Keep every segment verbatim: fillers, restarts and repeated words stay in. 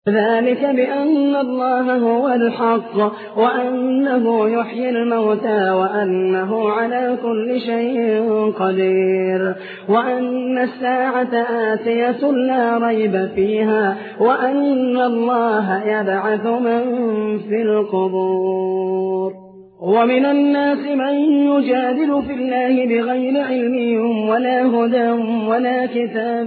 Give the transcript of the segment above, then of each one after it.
ذلك بأن الله هو الحق وأنه يحيي الموتى وأنه على كل شيء قدير وأن الساعة آتية لا ريب فيها وأن الله يبعث من في القبور. ومن الناس من يجادل في الله بغير علم ولا هدى ولا كتاب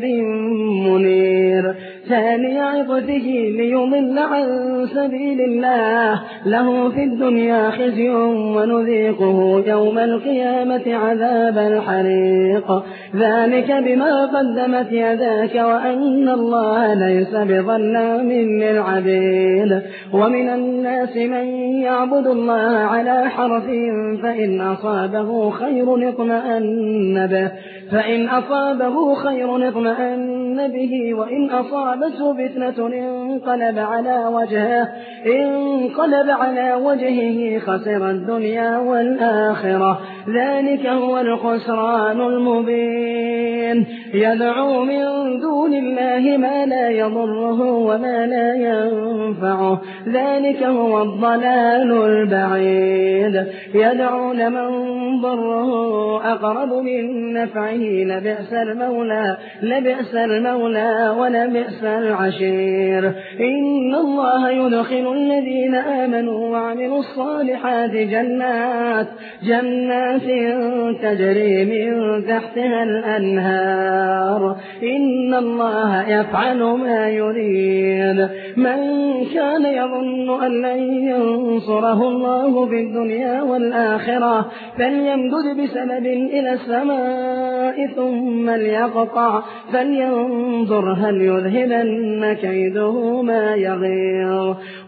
منير ثاني عطفه ليضل عن سبيل الله له في الدنيا خزي ونذيقه يوم القيامة عذاب الحريق ذلك بما قدمت يداك وأن الله ليس بظلام للعبيد. ومن الناس من يعبد الله على حرف فإن أصابه خير اطمأن به فإن أصابه خير اطمأن به وإن أصابته فتنة انقلب على وجهه انقلب على وجهه خسر الدنيا والآخرة ذلك هو الخسران المبين. يدعو من دون الله ما لا يضره وما لا ينفعه ذلك هو الضلال البعيد. يدعو لمن ضره أقرب من نفعه لبئس المولى لبئس المولى ولبئس العشير. إن الله يدخل الذين آمنوا وعملوا الصالحات جنات جنات تجري من تحتها الأنهار إن الله يفعل ما يريد. من كان يظن أن لن ينصره الله في الدنيا والآخرة فليمدد بسبب إلى السماء ثم ليقطع فلينظر هل يذهبن كيده ما يغيظ.